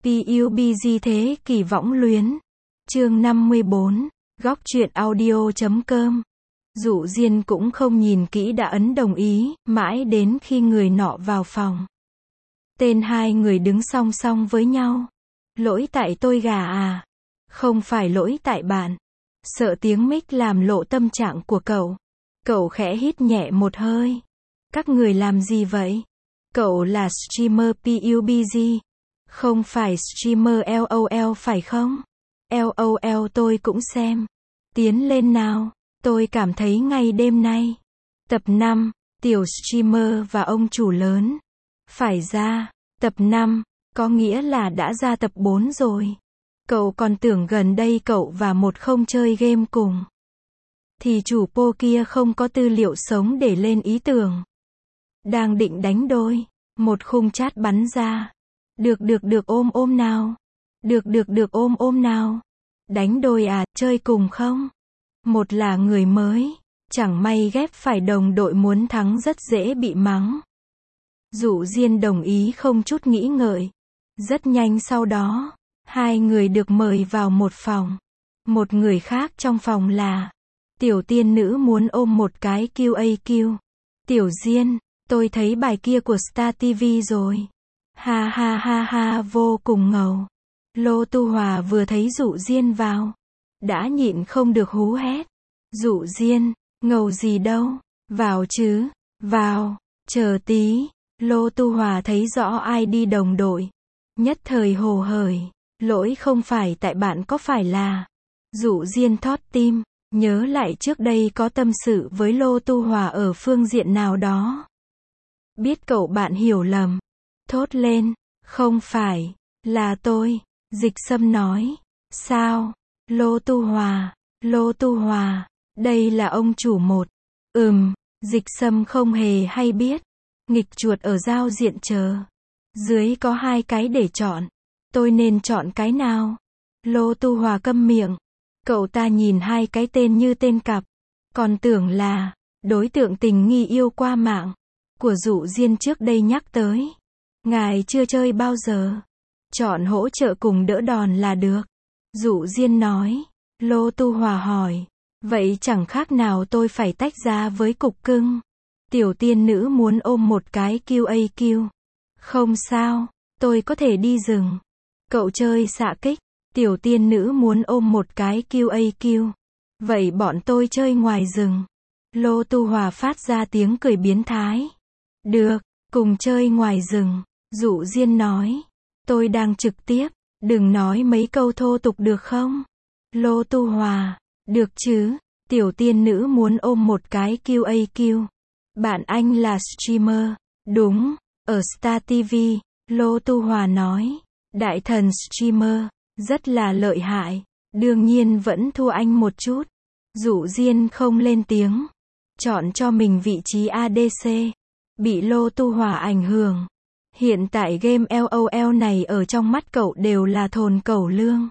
PUBG thế kỷ võng luyến. Chương 54, góc truyện audio.com. Dụ Diên cũng không nhìn kỹ đã ấn đồng ý, mãi đến khi người nọ vào phòng. Tên hai người đứng song song với nhau. Lỗi tại tôi gà à? Không phải lỗi tại bạn. Sợ tiếng mic làm lộ tâm trạng của cậu. Cậu khẽ hít nhẹ một hơi. Các người làm gì vậy? Cậu là streamer PUBG. Không phải streamer LOL phải không? LOL tôi cũng xem. Tiến lên nào, tôi cảm thấy ngay đêm nay. Tập 5, tiểu streamer và ông chủ lớn. Phải ra, tập 5, có nghĩa là đã ra tập 4 rồi. Cậu còn tưởng gần đây cậu và một không chơi game cùng. Thì chủ po kia không có tư liệu sống để lên ý tưởng. Đang định đánh đôi, một khung chat bắn ra. Được ôm nào. Được ôm nào. Đánh đôi à, chơi cùng không? Một là người mới, chẳng may ghép phải đồng đội muốn thắng rất dễ bị mắng. Dụ Diên đồng ý không chút nghĩ ngợi. Rất nhanh sau đó, hai người được mời vào một phòng. Một người khác trong phòng là tiểu tiên nữ muốn ôm một cái QAQ. Tiểu Diên, tôi thấy bài kia của Star TV rồi. Ha, vô cùng ngầu. Lô Tu Hòa vừa thấy Dụ Diên vào, đã nhịn không được hú hét. Dụ Diên, ngầu gì đâu, vào chứ, vào, chờ tí. Lô Tu Hòa thấy rõ ai đi đồng đội. Nhất thời hồ hởi, lỗi không phải tại bạn có phải là. Dụ Diên thót tim, nhớ lại trước đây có tâm sự với Lô Tu Hòa ở phương diện nào đó. Biết cậu bạn hiểu lầm. Thốt lên, không phải, là tôi. Dịch Sâm nói, sao? Lô Tu Hòa, đây là ông chủ một. Dịch Sâm không hề hay biết. Nghịch chuột ở giao diện chờ. Dưới có hai cái để chọn. Tôi nên chọn cái nào? Lô Tu Hòa câm miệng. Cậu ta nhìn hai cái tên như tên cặp. Còn tưởng là đối tượng tình nghi yêu qua mạng của Dụ Diên trước đây nhắc tới. Ngài chưa chơi bao giờ. Chọn hỗ trợ cùng đỡ đòn là được. Dụ Diên nói. Lô Tu Hòa hỏi. Vậy chẳng khác nào tôi phải tách ra với cục cưng. Tiểu tiên nữ muốn ôm một cái QAQ. Không sao, tôi có thể đi rừng. Cậu chơi xạ kích. Tiểu tiên nữ muốn ôm một cái QAQ. Vậy bọn tôi chơi ngoài rừng. Lô Tu Hòa phát ra tiếng cười biến thái. Được, cùng chơi ngoài rừng. Dụ Diên nói. Tôi đang trực tiếp, đừng nói mấy câu thô tục được không? Lô Tu Hòa, được chứ, tiểu tiên nữ muốn ôm một cái QAQ. Bạn anh là streamer, đúng, ở Star TV, Lô Tu Hòa nói. Đại thần streamer, rất là lợi hại, đương nhiên vẫn thua anh một chút. Dụ Diên không lên tiếng, chọn cho mình vị trí ADC, bị Lô Tu Hòa ảnh hưởng. Hiện tại game LOL này ở trong mắt cậu đều là thồn cẩu lương.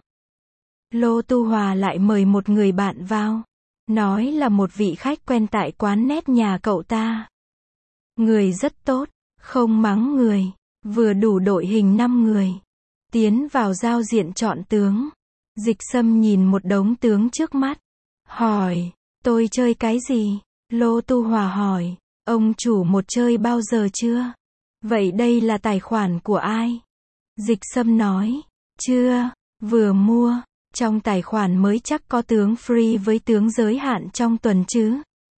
Lô Tu Hòa lại mời một người bạn vào. Nói là một vị khách quen tại quán nét nhà cậu ta. Người rất tốt, không mắng người, vừa đủ đội hình 5 người. Tiến vào giao diện chọn tướng. Dịch Sâm nhìn một đống tướng trước mắt. Hỏi, tôi chơi cái gì? Lô Tu Hòa hỏi, ông chủ một chơi bao giờ chưa? Vậy đây là tài khoản của ai? Dịch Sâm nói, chưa, vừa mua. Trong tài khoản mới chắc có tướng free với tướng giới hạn trong tuần chứ.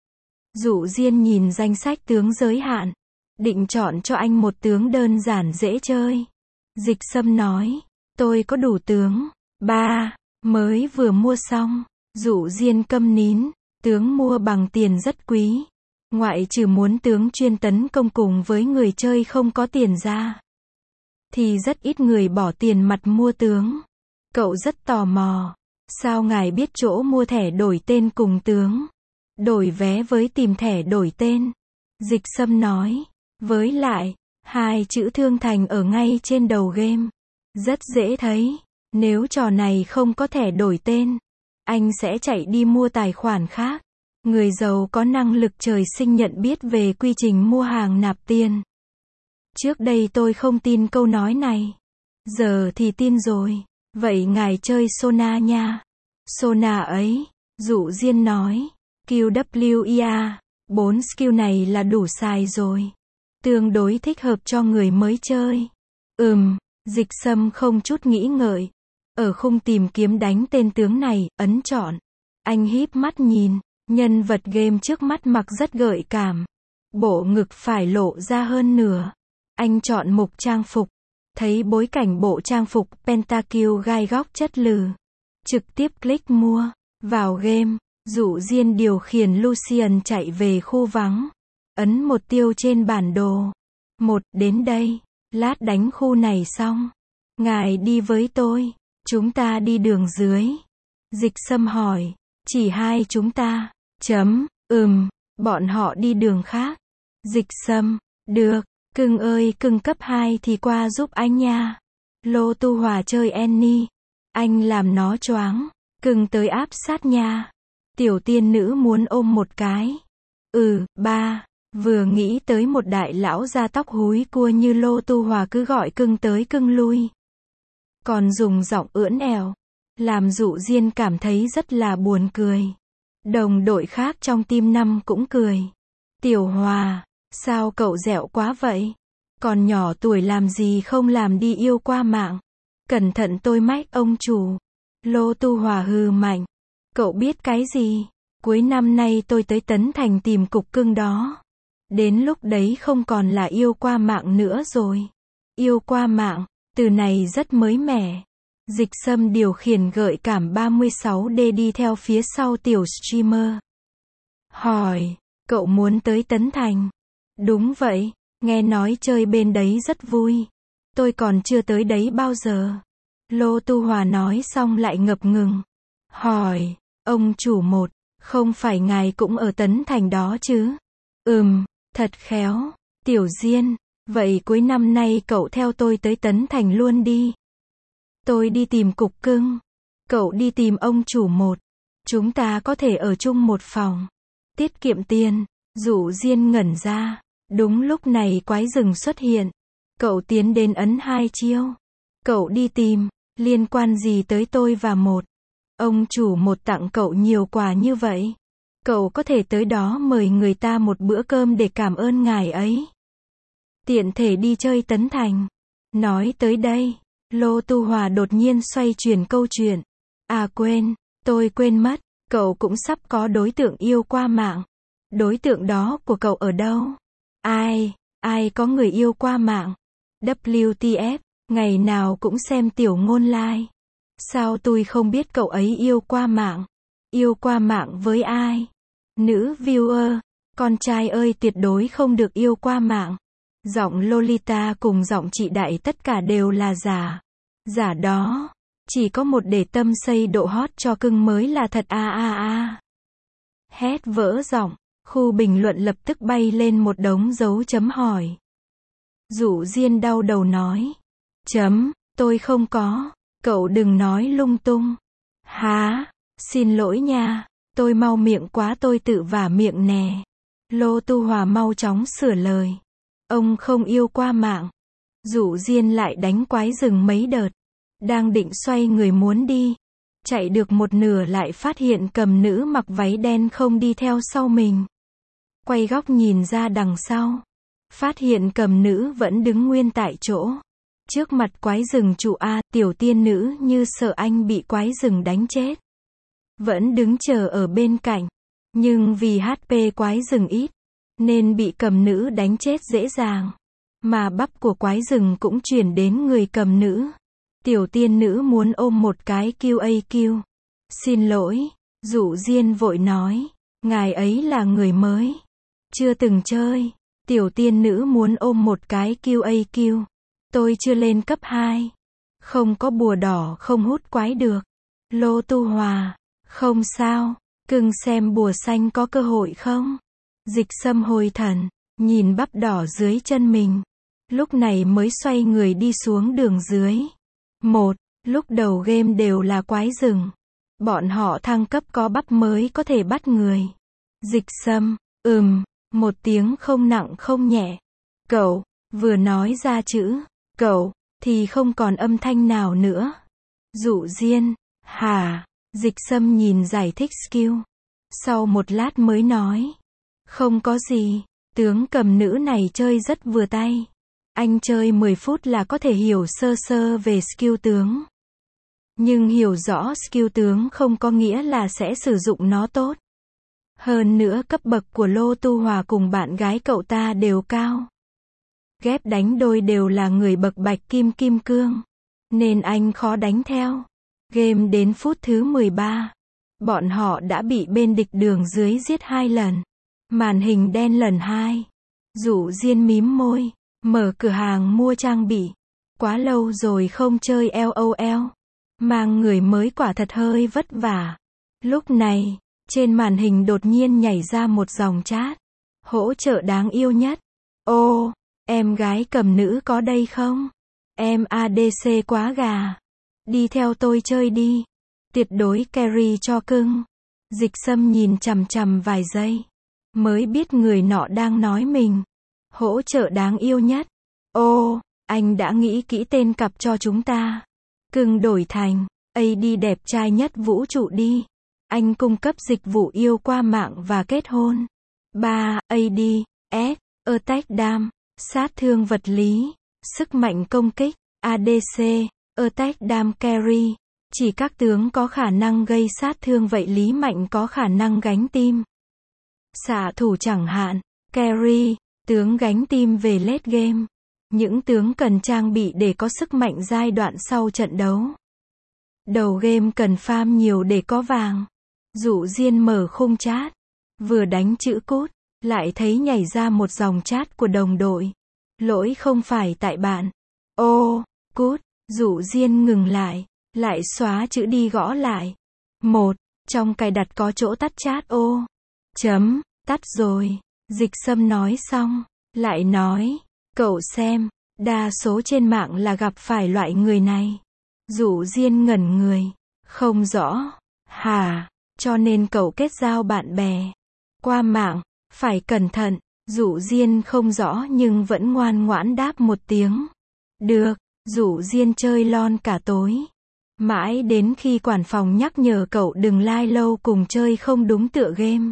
Dụ Diên nhìn danh sách tướng giới hạn. Định chọn cho anh một tướng đơn giản dễ chơi. Dịch Sâm nói, tôi có đủ tướng. 3, mới vừa mua xong. Dụ Diên câm nín, tướng mua bằng tiền rất quý. Ngoại trừ muốn tướng chuyên tấn công cùng với người chơi không có tiền ra, thì rất ít người bỏ tiền mặt mua tướng. Cậu rất tò mò. Sao ngài biết chỗ mua thẻ đổi tên cùng tướng? Đổi vé với tìm thẻ đổi tên. Dịch Sâm nói. Với lại, hai chữ Thương Thành ở ngay trên đầu game. Rất dễ thấy. Nếu trò này không có thẻ đổi tên, anh sẽ chạy đi mua tài khoản khác. Người giàu có năng lực trời sinh nhận biết về quy trình mua hàng nạp tiền. Trước đây tôi không tin câu nói này. Giờ thì tin rồi. Vậy ngài chơi Sona nha. Sona ấy, Dụ Diên nói. QWER, 4 skill này là đủ xài rồi. Tương đối thích hợp cho người mới chơi. Dịch Sâm không chút nghĩ ngợi. Ở khung tìm kiếm đánh tên tướng này, ấn chọn. Anh híp mắt nhìn, nhân vật game trước mắt mặc rất gợi cảm. Bộ ngực phải lộ ra hơn nửa. Anh chọn mục trang phục. Thấy bối cảnh bộ trang phục Pentakill gai góc chất lừ. Trực tiếp click mua. Vào game, Dụ Diên điều khiển Lucian chạy về khu vắng. Ấn một tiêu trên bản đồ. Đến đây. Lát đánh khu này xong. Ngài đi với tôi. Chúng ta đi đường dưới. Dịch Sâm hỏi. Chỉ hai chúng ta. Bọn họ đi đường khác. Dịch Sâm. Được. Cưng ơi, cưng cấp 2 thì qua giúp anh nha. Lô Tu Hòa chơi Annie. Anh làm nó choáng. Cưng tới áp sát nha. Tiểu tiên nữ muốn ôm một cái. Ba. Vừa nghĩ tới một đại lão da tóc húi cua như Lô Tu Hòa cứ gọi cưng tới cưng lui. Còn dùng giọng ưỡn ẻo. Làm Dụ Diên cảm thấy rất là buồn cười. Đồng đội khác trong team 5 cũng cười. Tiểu Hòa, sao cậu dẻo quá vậy? Còn nhỏ tuổi làm gì không làm đi yêu qua mạng. Cẩn thận tôi mách ông chủ. Lô Tu Hòa hừ mạnh. Cậu biết cái gì? Cuối năm nay tôi tới Tấn Thành tìm cục cưng đó. Đến lúc đấy không còn là yêu qua mạng nữa rồi. Yêu qua mạng, từ này rất mới mẻ. Dịch Sâm điều khiển gợi cảm 36D đi theo phía sau tiểu streamer. Hỏi, cậu muốn tới Tấn Thành? Đúng vậy, nghe nói chơi bên đấy rất vui. Tôi còn chưa tới đấy bao giờ. Lô Tu Hòa nói xong lại ngập ngừng. Hỏi, ông chủ một, không phải ngài cũng ở Tấn Thành đó chứ? Thật khéo. Tiểu Diên, vậy cuối năm nay cậu theo tôi tới Tấn Thành luôn đi. Tôi đi tìm cục cưng. Cậu đi tìm ông chủ một. Chúng ta có thể ở chung một phòng. Tiết kiệm tiền. Dụ Diên ngẩn ra. Đúng lúc này quái rừng xuất hiện. Cậu tiến đến ấn 2 chiêu. Cậu đi tìm. Liên quan gì tới tôi và một? Ông chủ một tặng cậu nhiều quà như vậy. Cậu có thể tới đó mời người ta một bữa cơm để cảm ơn ngài ấy. Tiện thể đi chơi Tấn Thành. Nói tới đây, Lô Tu Hòa đột nhiên xoay chuyển câu chuyện. À quên, tôi quên mất, cậu cũng sắp có đối tượng yêu qua mạng. Đối tượng đó của cậu ở đâu? Ai có người yêu qua mạng? WTF, ngày nào cũng xem tiểu ngôn like. Sao tôi không biết cậu ấy yêu qua mạng? Yêu qua mạng với ai? Nữ viewer, con trai ơi tuyệt đối không được yêu qua mạng. Giọng Lolita cùng giọng chị Đại tất cả đều là giả. Giả đó. Chỉ có một để tâm xây độ hot cho cưng mới là thật Hét vỡ giọng. Khu bình luận lập tức bay lên một đống dấu chấm hỏi. Dụ Diên đau đầu nói. Tôi không có. Cậu đừng nói lung tung. Hả? Xin lỗi nha. Tôi mau miệng quá tôi tự vả miệng nè. Lô Tu Hòa mau chóng sửa lời. Ông không yêu qua mạng. Dụ Diên lại đánh quái rừng mấy đợt. Đang định xoay người muốn đi. Chạy được một nửa lại phát hiện cầm nữ mặc váy đen không đi theo sau mình. Quay góc nhìn ra đằng sau. Phát hiện cầm nữ vẫn đứng nguyên tại chỗ. Trước mặt quái rừng trụ tiểu tiên nữ như sợ anh bị quái rừng đánh chết. Vẫn đứng chờ ở bên cạnh. Nhưng vì HP quái rừng ít. Nên bị cầm nữ đánh chết dễ dàng. Mà bắp của quái rừng cũng chuyển đến người cầm nữ. Tiểu tiên nữ muốn ôm một cái QAQ. Xin lỗi. Dụ Diên vội nói. Ngài ấy là người mới. Chưa từng chơi. Tiểu tiên nữ muốn ôm một cái QAQ. Tôi chưa lên cấp 2. Không có bùa đỏ không hút quái được. Lô Tu Hòa. Không sao. Cưng xem bùa xanh có cơ hội không? Dịch Sâm hồi thần. Nhìn bắp đỏ dưới chân mình. Lúc này mới xoay người đi xuống đường dưới. Lúc đầu game đều là quái rừng. Bọn họ thăng cấp có bắp mới có thể bắt người. Dịch Sâm. Một tiếng không nặng không nhẹ. Cậu. Vừa nói ra chữ. Cậu. thì không còn âm thanh nào nữa. Dụ Diên, hả? Dịch Sâm nhìn giải thích skill. Sau một lát mới nói. Không có gì, tướng cầm nữ này chơi rất vừa tay. Anh chơi 10 phút là có thể hiểu sơ sơ về skill tướng. Nhưng hiểu rõ skill tướng không có nghĩa là sẽ sử dụng nó tốt. Hơn nữa cấp bậc của Lô Tu Hòa cùng bạn gái cậu ta đều cao. Ghép đánh đôi đều là người bậc bạch kim kim cương. Nên anh khó đánh theo. Game đến phút thứ 13. Bọn họ đã bị bên địch đường dưới giết 2 lần. Màn hình đen lần 2. Dụ Diên mím môi. Mở cửa hàng mua trang bị. Quá lâu rồi không chơi LOL. Mang người mới quả thật hơi vất vả. Lúc này, trên màn hình đột nhiên nhảy ra một dòng chat. Hỗ trợ đáng yêu nhất. Ô, em gái cầm nữ có đây không? Em ADC quá gà. Đi theo tôi chơi đi. Tuyệt đối carry cho cưng. Dịch Sâm nhìn chằm chằm vài giây. Mới biết người nọ đang nói mình. Hỗ trợ đáng yêu nhất. Ô, anh đã nghĩ kỹ tên cặp cho chúng ta. Cưng đổi thành AD đẹp trai nhất vũ trụ đi. Anh cung cấp dịch vụ yêu qua mạng và kết hôn. 3. AD, S, Attack Dam, sát thương vật lý, sức mạnh công kích, ADC, Attack Dam Carry. Chỉ các tướng có khả năng gây sát thương vậy lý mạnh có khả năng gánh team. Xạ thủ chẳng hạn, Carry, tướng gánh team về late game. Những tướng cần trang bị để có sức mạnh giai đoạn sau trận đấu. Đầu game cần farm nhiều để có vàng. Dụ Diên mở khung chat. Vừa đánh chữ cút, lại thấy nhảy ra một dòng chat của đồng đội. Lỗi không phải tại bạn. Ô, cút, Dụ Diên ngừng lại xóa chữ đi gõ lại. 1. Trong cài đặt có chỗ tắt chat ô. Chấm, tắt rồi. Dịch Sâm nói xong, lại nói. Cậu xem, đa số trên mạng là gặp phải loại người này. Dụ Diên ngẩn người. Không rõ. Hả? Cho nên cậu kết giao bạn bè qua mạng, phải cẩn thận. Dụ Diên không rõ nhưng vẫn ngoan ngoãn đáp một tiếng. Được. Dụ Diên chơi lon cả tối. Mãi đến khi quản phòng nhắc nhở cậu đừng lai lâu cùng chơi không đúng tựa game.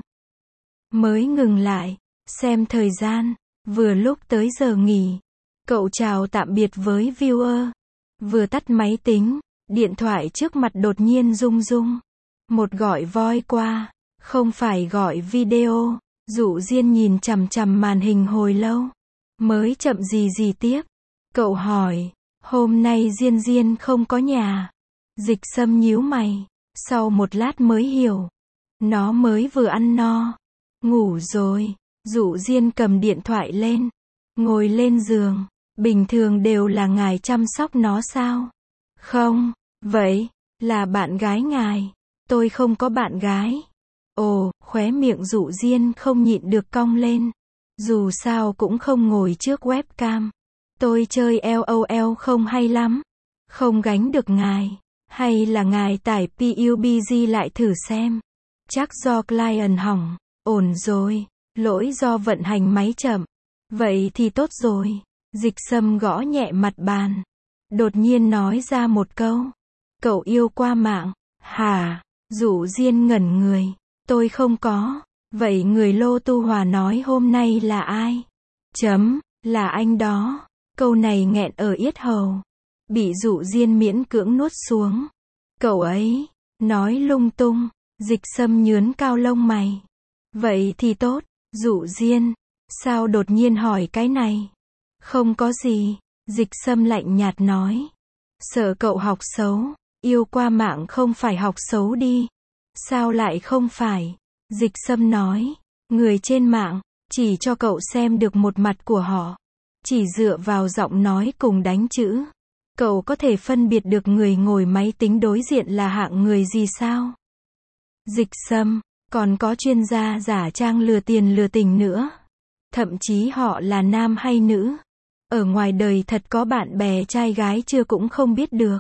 Mới ngừng lại, xem thời gian, vừa lúc tới giờ nghỉ. Cậu chào tạm biệt với viewer. Vừa tắt máy tính, điện thoại trước mặt đột nhiên rung rung. Một gọi voice qua, không phải gọi video. Dụ Diên nhìn chằm chằm màn hình hồi lâu, mới chậm gì tiếp. Cậu hỏi, hôm nay Diên không có nhà. Dịch Sâm nhíu mày, sau một lát mới hiểu. Nó mới vừa ăn no, ngủ rồi. Dụ Diên cầm điện thoại lên, ngồi lên giường. Bình thường đều là ngài chăm sóc nó sao? Không, vậy, là bạn gái ngài. Tôi không có bạn gái. Ồ, khóe miệng Dụ Diên không nhịn được cong lên. Dù sao cũng không ngồi trước webcam. Tôi chơi LOL không hay lắm. Không gánh được ngài. Hay là ngài tải PUBG lại thử xem. Chắc do client hỏng. Ổn rồi. Lỗi do vận hành máy chậm. Vậy thì tốt rồi. Dịch Sâm gõ nhẹ mặt bàn. Đột nhiên nói ra một câu. Cậu yêu qua mạng. Hả? Dụ Diên ngẩn người. Tôi không có. Vậy người Lô Tu Hòa nói hôm nay là ai? Chấm, là anh đó. Câu này nghẹn ở yết hầu. Bị Dụ Diên miễn cưỡng nuốt xuống. Cậu ấy, nói lung tung. Dịch Sâm nhướn cao lông mày. Vậy thì tốt. Dụ Diên, sao đột nhiên hỏi cái này? Không có gì. Dịch Sâm lạnh nhạt nói. Sợ cậu học xấu. Yêu qua mạng không phải học xấu đi. Sao lại không phải? Dịch Sâm nói. Người trên mạng, chỉ cho cậu xem được một mặt của họ. Chỉ dựa vào giọng nói cùng đánh chữ. Cậu có thể phân biệt được người ngồi máy tính đối diện là hạng người gì sao? Dịch Sâm, còn có chuyên gia giả trang lừa tiền lừa tình nữa. Thậm chí họ là nam hay nữ. Ở ngoài đời thật có bạn bè trai gái chưa cũng không biết được.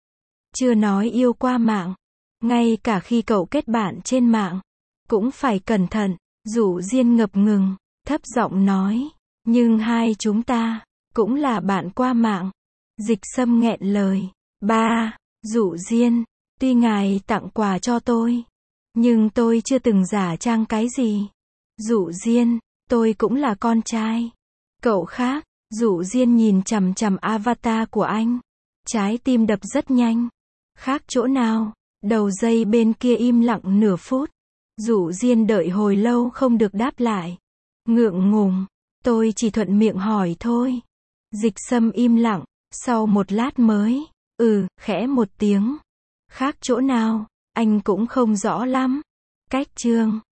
Chưa nói yêu qua mạng. Ngay cả khi cậu kết bạn trên mạng, cũng phải cẩn thận. Dụ Diên ngập ngừng, thấp giọng nói. Nhưng hai chúng ta, cũng là bạn qua mạng. Dịch Sâm nghẹn lời. Ba, Dụ Diên, tuy ngài tặng quà cho tôi, nhưng tôi chưa từng giả trang cái gì. Dụ Diên, tôi cũng là con trai. Cậu khác. Dụ Diên nhìn chằm chằm avatar của anh. Trái tim đập rất nhanh. Khác chỗ nào? Đầu dây bên kia im lặng nửa phút. Dụ Diên đợi hồi lâu không được đáp lại. Ngượng ngùng. Tôi chỉ thuận miệng hỏi thôi. Dịch Sâm im lặng. Sau một lát mới. Khẽ một tiếng. Khác chỗ nào? Anh cũng không rõ lắm. Cách chương.